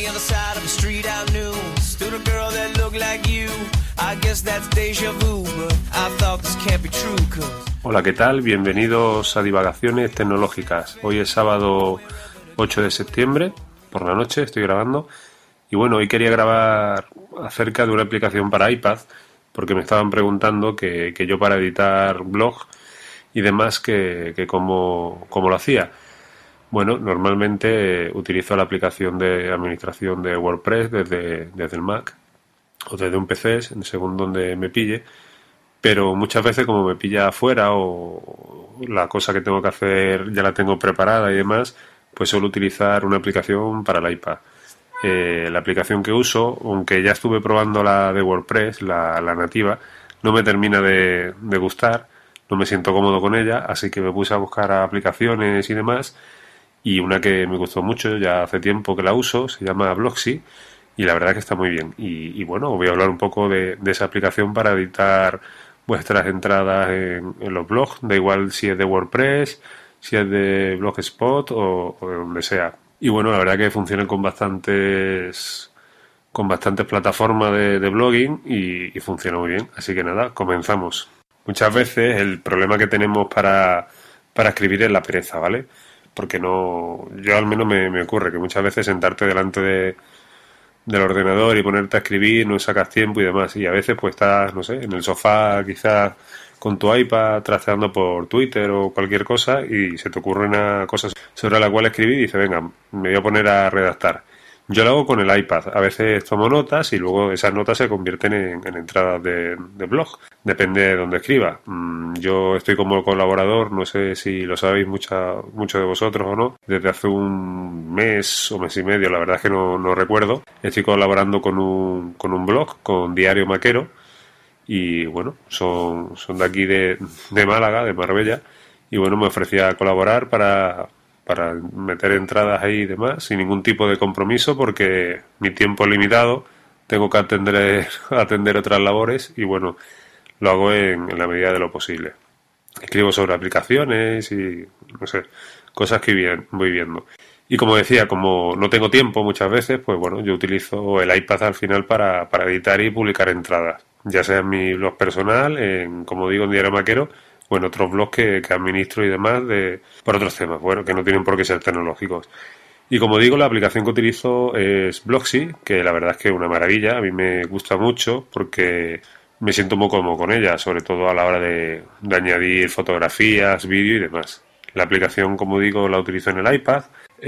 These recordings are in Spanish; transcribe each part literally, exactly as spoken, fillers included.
the other side of the street I knew stood a girl that looked like you. I guess that's deja vu, but I thought this can't be true, 'cause... Hola, ¿qué tal? Bienvenidos a Divagaciones Tecnológicas. Hoy es sábado ocho de septiembre, por la noche estoy grabando. Y bueno, hoy quería grabar acerca de una aplicación para iPad, porque me estaban preguntando que, que yo para editar blog y demás, que, que cómo, cómo lo hacía. Bueno, normalmente utilizo la aplicación de administración de WordPress desde, desde el Mac o desde un P C, según donde me pille, pero muchas veces como me pilla afuera o la cosa que tengo que hacer ya la tengo preparada y demás, pues suelo utilizar una aplicación para el iPad. Eh, la aplicación que uso, aunque ya estuve probando la de WordPress, la, la nativa, no me termina de, de gustar, no me siento cómodo con ella, así que me puse a buscar aplicaciones y demás, y una que me gustó mucho, ya hace tiempo que la uso, se llama Blocksy, y la verdad que está muy bien. Y, y bueno, voy a hablar un poco de, de esa aplicación para editar vuestras entradas en, en los blogs, da igual si es de WordPress, si es de Blogspot o, o de donde sea. Y bueno, la verdad que funcionan con bastantes con bastantes plataformas de, de blogging y, y funciona muy bien. Así que nada, comenzamos. Muchas veces el problema que tenemos para, para escribir es la pereza, ¿vale? Porque no, yo al menos me, me ocurre que muchas veces sentarte delante de, del ordenador y ponerte a escribir no sacas tiempo y demás. Y a veces pues estás, no sé, en el sofá quizás con tu iPad trasteando por Twitter o cualquier cosa y se te ocurre una cosa sobre la cual escribir y dices, venga, me voy a poner a redactar. Yo lo hago con el iPad. A veces tomo notas y luego esas notas se convierten en, en entradas de, de blog. Depende de dónde escriba. Yo estoy como colaborador, no sé si lo sabéis mucha, muchos de vosotros o no. Desde hace un mes o mes y medio, la verdad es que no, no recuerdo. Estoy colaborando con un, con un blog, con Diario Maquero. Y bueno, son, son de aquí de, de Málaga, de Marbella. Y bueno, me ofrecía a colaborar para... para meter entradas ahí y demás, sin ningún tipo de compromiso, porque mi tiempo es limitado, tengo que atender, atender otras labores y bueno, lo hago en, en la medida de lo posible. Escribo sobre aplicaciones y, no sé, cosas que bien, voy viendo. Y como decía, como no tengo tiempo muchas veces, pues bueno, yo utilizo el iPad al final para, para editar y publicar entradas, ya sea en mi blog personal, en, como digo, en Diario Maquero, o en otros blogs que, que administro y demás de, por otros temas, bueno, que no tienen por qué ser tecnológicos. Y como digo, la aplicación que utilizo es Blocksy, que la verdad es que es una maravilla, a mí me gusta mucho porque me siento muy cómodo con ella, sobre todo a la hora de, de añadir fotografías, vídeo y demás. La aplicación, como digo, la utilizo en el iPad,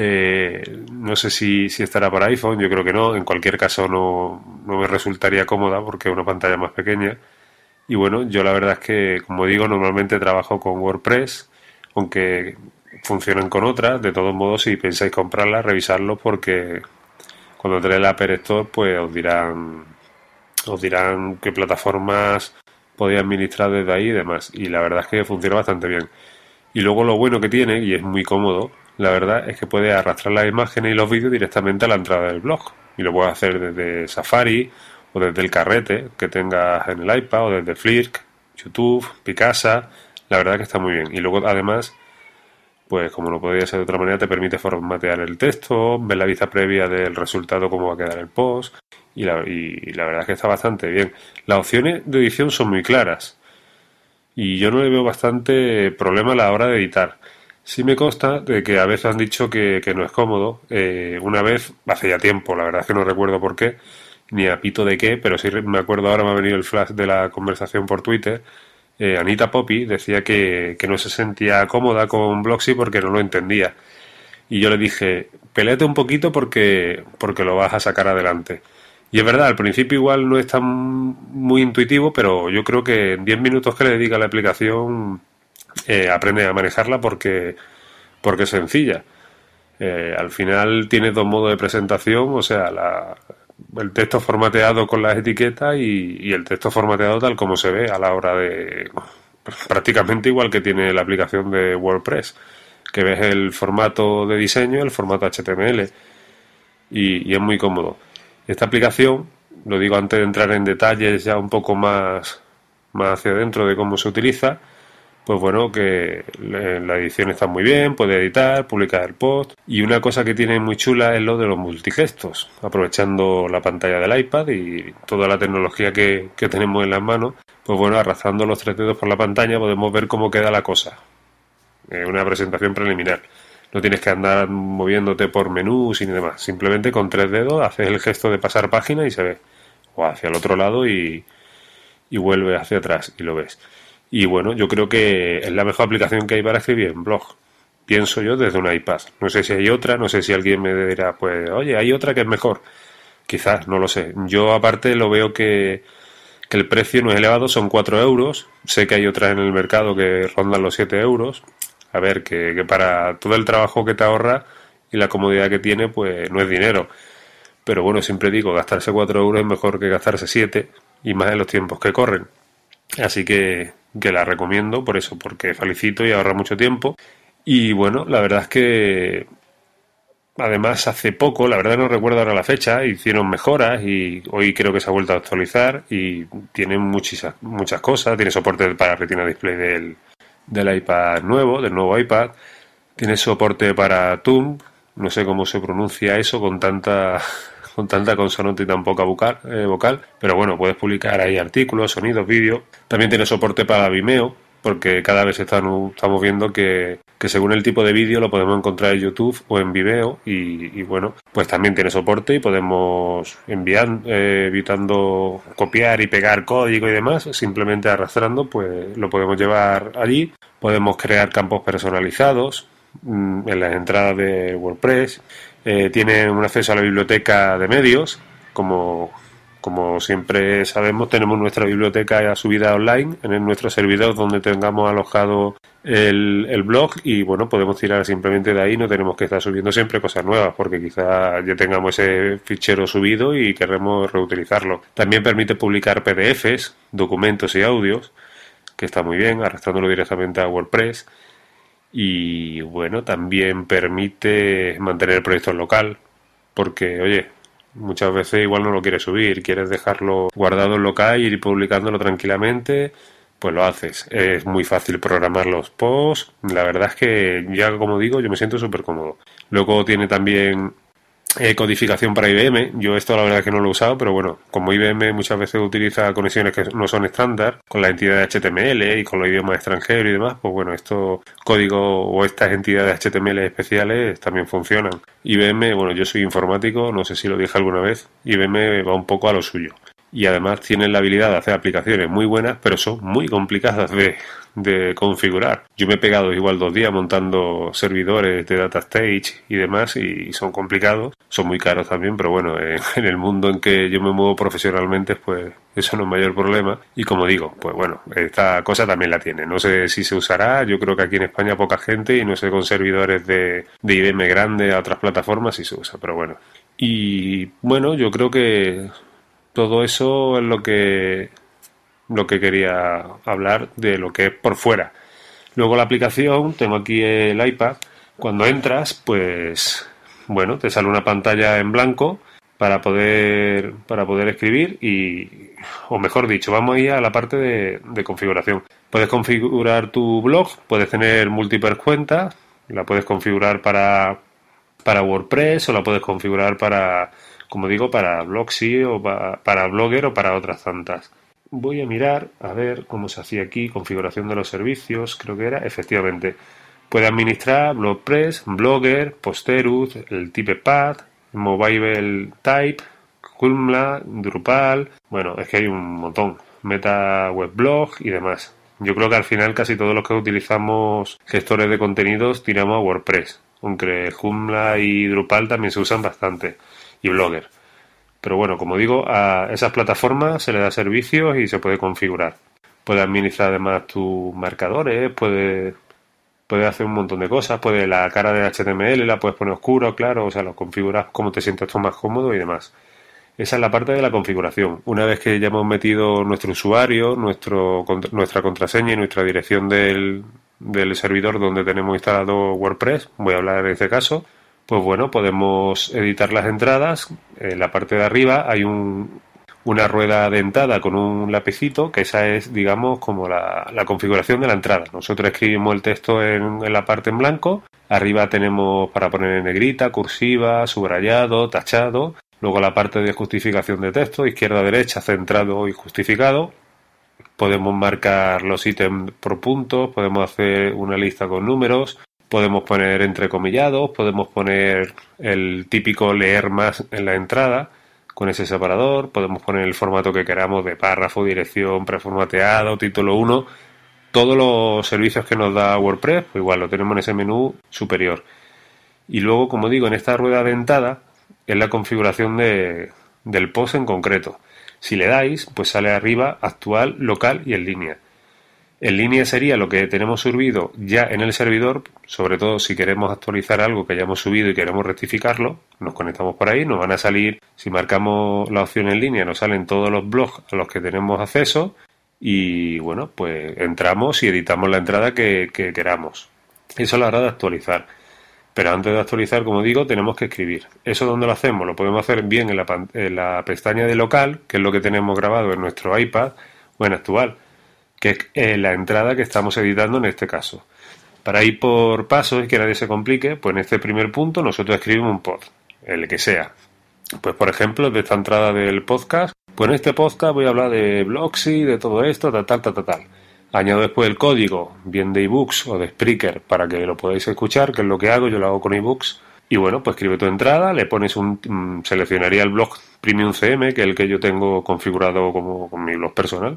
eh, no sé si, si estará para iPhone, yo creo que no, en cualquier caso no, no me resultaría cómoda porque es una pantalla más pequeña. Y bueno, yo la verdad es que, como digo, normalmente trabajo con WordPress, aunque funcionan con otras. De todos modos, si pensáis comprarla, revisarlo porque cuando entré en la App Store, pues os dirán, os dirán qué plataformas podéis administrar desde ahí y demás. Y la verdad es que funciona bastante bien. Y luego lo bueno que tiene, y es muy cómodo, la verdad es que puedes arrastrar las imágenes y los vídeos directamente a la entrada del blog. Y lo puedes hacer desde Safari o desde el carrete que tengas en el iPad, o desde Flickr, YouTube, Picasa. La verdad que está muy bien. Y luego, además, pues como no podría ser de otra manera, te permite formatear el texto, ver la vista previa del resultado, cómo va a quedar el post. Y la, y la verdad es que está bastante bien. Las opciones de edición son muy claras. Y yo no le veo bastante problema a la hora de editar. Sí me consta de que a veces han dicho que, que no es cómodo. Eh, una vez, hace ya tiempo, la verdad es que no recuerdo por qué, ni a pito de qué, pero sí me acuerdo, ahora me ha venido el flash de la conversación por Twitter. eh, Anita Poppy decía que, que no se sentía cómoda con Blocksy porque no lo entendía, y yo le dije, peléate un poquito porque, porque lo vas a sacar adelante. Y es verdad, al principio igual no es tan muy intuitivo, pero yo creo que en diez minutos que le dedica a la aplicación eh, aprende a manejarla porque, porque es sencilla. Eh, al final tiene dos modos de presentación, o sea, la el texto formateado con las etiquetas y, y el texto formateado tal como se ve a la hora de... prácticamente igual que tiene la aplicación de WordPress, que ves el formato de diseño, el formato H T M L, y, y es muy cómodo. Esta aplicación, lo digo antes de entrar en detalles ya un poco más, más hacia adentro de cómo se utiliza, pues bueno, que la edición está muy bien, puede editar, publicar el post. Y una cosa que tiene muy chula es lo de los multigestos, aprovechando la pantalla del iPad y toda la tecnología que, que tenemos en las manos, pues bueno, arrastrando los tres dedos por la pantalla podemos ver cómo queda la cosa. Es una presentación preliminar. No tienes que andar moviéndote por menús y ni demás. Simplemente con tres dedos haces el gesto de pasar página y se ve. O hacia el otro lado y, y vuelve hacia atrás y lo ves. Y bueno, yo creo que es la mejor aplicación que hay para escribir en blog. Pienso yo desde un iPad. No sé si hay otra, no sé si alguien me dirá, pues, oye, hay otra que es mejor. Quizás, no lo sé. Yo aparte lo veo que, que el precio no es elevado, son cuatro euros. Sé que hay otras en el mercado que rondan los siete euros. A ver, que, que para todo el trabajo que te ahorra y la comodidad que tiene, pues no es dinero. Pero bueno, siempre digo, gastarse cuatro euros es mejor que gastarse siete, y más en los tiempos que corren. Así que, que la recomiendo por eso, porque felicito y ahorra mucho tiempo. Y bueno, la verdad es que además hace poco, la verdad no recuerdo ahora la fecha, hicieron mejoras y hoy creo que se ha vuelto a actualizar y tiene muchas, muchas cosas. Tiene soporte para Retina Display del del iPad nuevo, del nuevo iPad. Tiene soporte para Toon, no sé cómo se pronuncia eso con tanta con tanta consonante y tan poca vocal, eh, vocal, pero bueno, puedes publicar ahí artículos, sonidos, vídeos. También tiene soporte para Vimeo, porque cada vez están, estamos viendo que, que según el tipo de vídeo lo podemos encontrar en YouTube o en Vimeo y, y bueno, pues también tiene soporte y podemos enviar, eh, evitando copiar y pegar código y demás, simplemente arrastrando, pues lo podemos llevar allí. Podemos crear campos personalizados mmm, en las entradas de WordPress. Eh, tiene un acceso a la biblioteca de medios, como... Como siempre sabemos, tenemos nuestra biblioteca subida online en nuestro servidor donde tengamos alojado el, el blog y bueno, podemos tirar simplemente de ahí, no tenemos que estar subiendo siempre cosas nuevas porque quizá ya tengamos ese fichero subido y queremos reutilizarlo. También permite publicar P D Efes, documentos y audios, que está muy bien, arrastrándolo directamente a WordPress. Y bueno, también permite mantener el proyecto en local porque, oye, muchas veces igual no lo quieres subir, quieres dejarlo guardado en local y ir publicándolo tranquilamente, pues lo haces. Es muy fácil programar los posts, la verdad es que ya como digo, yo me siento súper cómodo. Luego tiene también eh, codificación para I B M, yo esto la verdad es que no lo he usado, pero bueno, como I B M muchas veces utiliza conexiones que no son estándar, con la entidad de H T M L y con los idiomas extranjeros y demás, pues bueno, estos códigos o estas entidades de H T M L especiales también funcionan. I B M, bueno, yo soy informático, no sé si lo dije alguna vez, I B M va un poco a lo suyo. Y además tienen la habilidad de hacer aplicaciones muy buenas, pero son muy complicadas de, de configurar. Yo me he pegado igual dos días montando servidores de data stage y demás y son complicados, son muy caros también, pero bueno, eh, en el mundo en que yo me muevo profesionalmente, pues eso no es mayor problema. Y como digo, pues bueno, esta cosa también la tiene. No sé si se usará, yo creo que aquí en España poca gente y no sé con servidores de, de I B M grande a otras plataformas si se usa, pero bueno. Y bueno, yo creo que todo eso es lo que lo que quería hablar de lo que es por fuera. Luego la aplicación, tengo aquí el iPad. Cuando entras, pues bueno, te sale una pantalla en blanco para poder para poder escribir y, o mejor dicho, vamos a ir a la parte de, de configuración. Puedes configurar tu blog, puedes tener múltiples cuentas, la puedes configurar para para WordPress o la puedes configurar para, como digo, para Blogsy o para, para Blogger o para otras tantas. Voy a mirar, a ver cómo se hacía aquí, configuración de los servicios, creo que era, efectivamente. Puede administrar WordPress, Blogger, Posterus, el Typepad, Mobile Type, Joomla, Drupal, bueno, es que hay un montón, Meta Webblog y demás. Yo creo que al final casi todos los que utilizamos gestores de contenidos tiramos a WordPress, aunque Joomla y Drupal también se usan bastante, y Blogger. Pero bueno, como digo, a esas plataformas se le da servicios y se puede configurar. Puedes administrar además tus marcadores, puedes, puedes hacer un montón de cosas, puedes la cara de H T M L la puedes poner oscuro, claro, o sea, lo configuras como te sientas tú más cómodo y demás. Esa es la parte de la configuración. Una vez que ya hemos metido nuestro usuario, nuestro, nuestra contraseña y nuestra dirección del, del servidor donde tenemos instalado WordPress, voy a hablar en este caso, pues bueno, podemos editar las entradas. En la parte de arriba hay un, una rueda dentada con un lapicito, que esa es, digamos, como la, la configuración de la entrada. Nosotros escribimos el texto en, en la parte en blanco, arriba tenemos para poner en negrita, cursiva, subrayado, tachado, luego la parte de justificación de texto, izquierda, derecha, centrado y justificado. Podemos marcar los ítems por puntos, podemos hacer una lista con números, podemos poner entrecomillados, podemos poner el típico leer más en la entrada con ese separador, podemos poner el formato que queramos de párrafo, dirección, preformateado, título uno, todos los servicios que nos da WordPress, pues igual lo tenemos en ese menú superior. Y luego, como digo, en esta rueda dentada es la configuración de, del post en concreto. Si le dais, pues sale arriba actual, local y en línea. En línea sería lo que tenemos subido ya en el servidor, sobre todo si queremos actualizar algo que hayamos subido y queremos rectificarlo, nos conectamos por ahí, nos van a salir, si marcamos la opción en línea, nos salen todos los blogs a los que tenemos acceso y bueno, pues entramos y editamos la entrada que, que queramos. Eso es la hora de actualizar. Pero antes de actualizar, como digo, tenemos que escribir. ¿Eso dónde lo hacemos? Lo podemos hacer bien en la, en la pestaña de local, que es lo que tenemos grabado en nuestro iPad o en actual, que es eh, la entrada que estamos editando en este caso. Para ir por pasos y que nadie se complique, pues en este primer punto nosotros escribimos un post, el que sea. Pues por ejemplo, de esta entrada del podcast, pues en este podcast voy a hablar de Blocksy, de todo esto, tal, tal, tal, tal, tal. Añado después el código, bien de ebooks o de Spreaker, para que lo podáis escuchar, que es lo que hago, yo lo hago con ebooks. Y bueno, pues escribe tu entrada, le pones un... Mmm, seleccionaría el blog Premium C M, que es el que yo tengo configurado como con mi blog personal.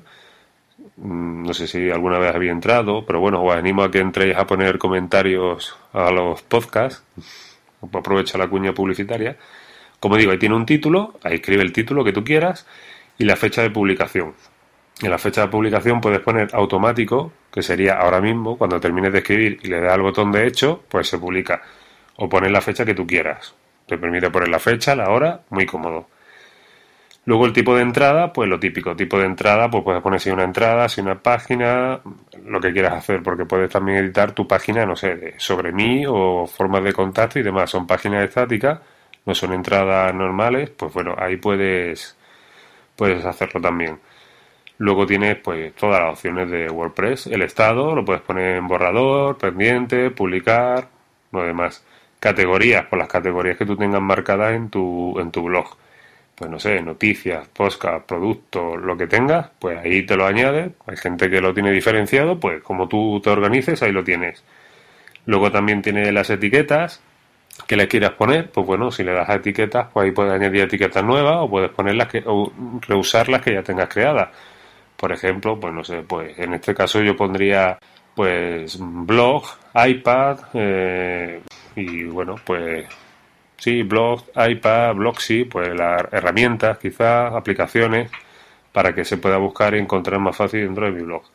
No sé si alguna vez había entrado, pero bueno, os animo a que entréis a poner comentarios a los podcasts. Aprovecha la cuña publicitaria. Como digo, ahí tiene un título, ahí escribe el título que tú quieras y la fecha de publicación. En la fecha de publicación puedes poner automático, que sería ahora mismo, cuando termines de escribir y le das al botón de hecho, pues se publica. O poner la fecha que tú quieras. Te permite poner la fecha, la hora, muy cómodo. Luego el tipo de entrada, pues lo típico. Tipo de entrada, pues puedes poner si una entrada, si una página, lo que quieras hacer, porque puedes también editar tu página, no sé, de sobre mí o formas de contacto y demás. Son páginas estáticas, no son entradas normales, pues bueno, ahí puedes, puedes hacerlo también. Luego tienes pues todas las opciones de WordPress, el estado, lo puedes poner en borrador, pendiente, publicar, lo demás. Categorías, pues las categorías que tú tengas marcadas en tu, en tu blog. Pues no sé, noticias, podcast, productos, lo que tengas, pues ahí te lo añades. Hay gente que lo tiene diferenciado, pues como tú te organices, ahí lo tienes. Luego también tiene las etiquetas que le quieras poner, pues bueno, si le das a etiquetas, pues ahí puedes añadir etiquetas nuevas o puedes ponerlas que, o reusar las que ya tengas creadas. Por ejemplo, pues no sé, pues en este caso yo pondría pues blog, iPad eh, y bueno, pues sí, blog, iPad, Blocksy, pues las herramientas, quizás, aplicaciones, para que se pueda buscar y encontrar más fácil dentro de mi blog.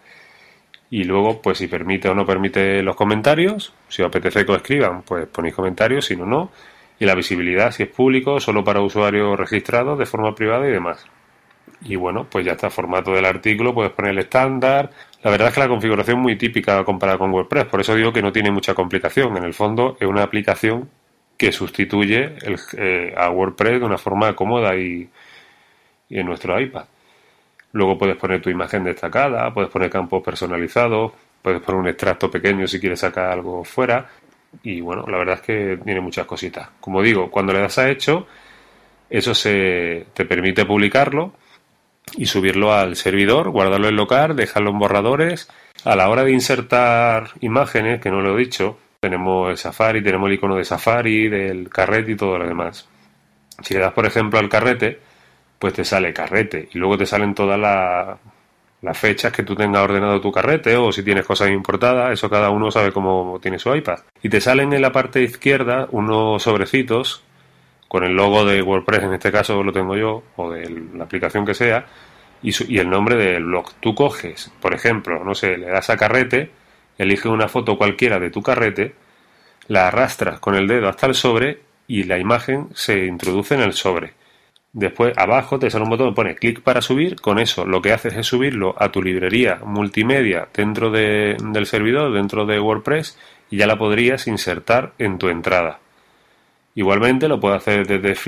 Y luego, pues si permite o no permite los comentarios, si os apetece que os escriban, pues ponéis comentarios, si no, no. Y la visibilidad, si es público, solo para usuarios registrados de forma privada y demás. Y bueno, pues ya está, formato del artículo, puedes poner el estándar. La verdad es que la configuración es muy típica comparada con WordPress, por eso digo que no tiene mucha complicación. En el fondo es una aplicación que sustituye el, eh, a WordPress de una forma cómoda y, y en nuestro iPad. Luego puedes poner tu imagen destacada, puedes poner campos personalizados, puedes poner un extracto pequeño si quieres sacar algo fuera. Y bueno, la verdad es que tiene muchas cositas. Como digo, cuando le das a hecho, eso se te permite publicarlo y subirlo al servidor, guardarlo en local, dejarlo en borradores. A la hora de insertar imágenes, que no lo he dicho, tenemos el Safari, tenemos el icono de Safari, del carrete y todo lo demás. Si le das, por ejemplo, al carrete, pues te sale carrete y luego te salen todas las, las fechas que tú tengas ordenado tu carrete o si tienes cosas importadas, eso cada uno sabe cómo tiene su iPad. Y te salen en la parte izquierda unos sobrecitos con el logo de WordPress, en este caso lo tengo yo, o de la aplicación que sea, y, su, y el nombre del blog. Tú coges, por ejemplo, no sé, le das a carrete, eliges una foto cualquiera de tu carrete, la arrastras con el dedo hasta el sobre y la imagen se introduce en el sobre. Después abajo te sale un botón que pone clic para subir, con eso lo que haces es subirlo a tu librería multimedia dentro de, del servidor, dentro de WordPress, y ya la podrías insertar en tu entrada. Igualmente lo puedes hacer desde Flickr,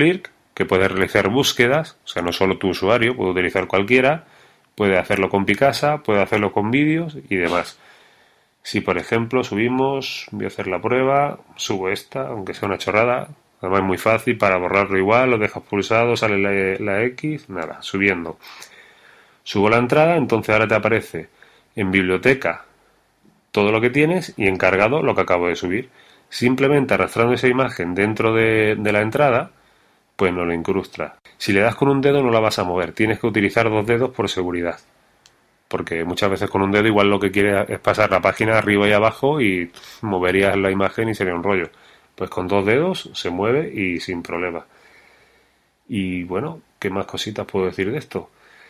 que puedes realizar búsquedas, o sea, no solo tu usuario, puede utilizar cualquiera, puede hacerlo con Picasa, puede hacerlo con vídeos y demás. Si, por ejemplo, subimos, voy a hacer la prueba, subo esta, aunque sea una chorrada, además es muy fácil, para borrarlo igual, lo dejas pulsado, sale la, la X, nada, subiendo. Subo la entrada, entonces ahora te aparece en biblioteca todo lo que tienes y en cargado lo que acabo de subir. Simplemente arrastrando esa imagen dentro de, de la entrada, pues no lo incrusta. Si le das con un dedo no la vas a mover, tienes que utilizar dos dedos por seguridad. Porque muchas veces con un dedo igual lo que quieres es pasar la página arriba y abajo y moverías la imagen y sería un rollo. Pues con dos dedos se mueve y sin problema. Y bueno, ¿qué más cositas puedo decir de esto?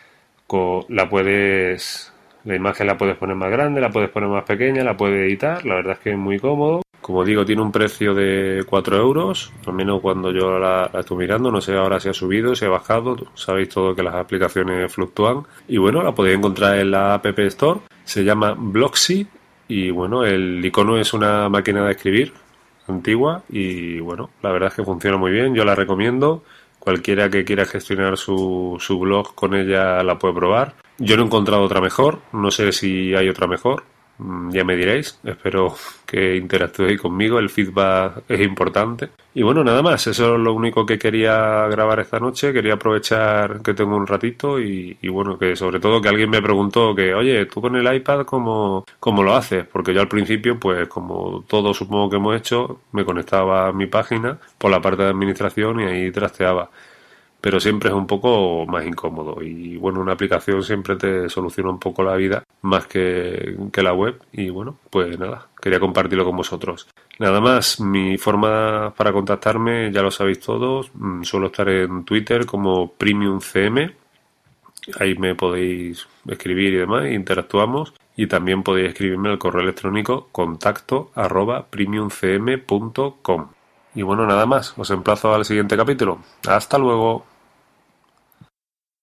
La puedes, la imagen la puedes poner más grande, la puedes poner más pequeña, la puedes editar, la verdad es que es muy cómodo. Como digo, tiene un precio de cuatro euros, al menos cuando yo la, la estoy mirando, no sé ahora si ha subido, si ha bajado, sabéis todo que las aplicaciones fluctúan. Y bueno, la podéis encontrar en la App Store, se llama Blocksy y bueno, el icono es una máquina de escribir antigua y bueno, la verdad es que funciona muy bien, yo la recomiendo. Cualquiera que quiera gestionar su, su blog con ella la puede probar. Yo no he encontrado otra mejor, no sé si hay otra mejor, ya me diréis, espero que interactuéis conmigo, el feedback es importante. Y bueno, nada más, eso es lo único que quería grabar esta noche, quería aprovechar que tengo un ratito y, y bueno, que sobre todo que alguien me preguntó que, oye, tú con el iPad, ¿cómo, cómo lo haces? Porque yo al principio, pues como todo supongo que hemos hecho, me conectaba a mi página por la parte de administración y ahí trasteaba. Pero siempre es un poco más incómodo y bueno, una aplicación siempre te soluciona un poco la vida más que, que la web y bueno, pues nada, quería compartirlo con vosotros. Nada más, mi forma para contactarme ya lo sabéis todos, suelo estar en Twitter como PremiumCM, ahí me podéis escribir y demás, interactuamos y también podéis escribirme al correo electrónico contacto arroba premiumcm punto com. Y bueno, nada más, os emplazo al siguiente capítulo. Hasta luego.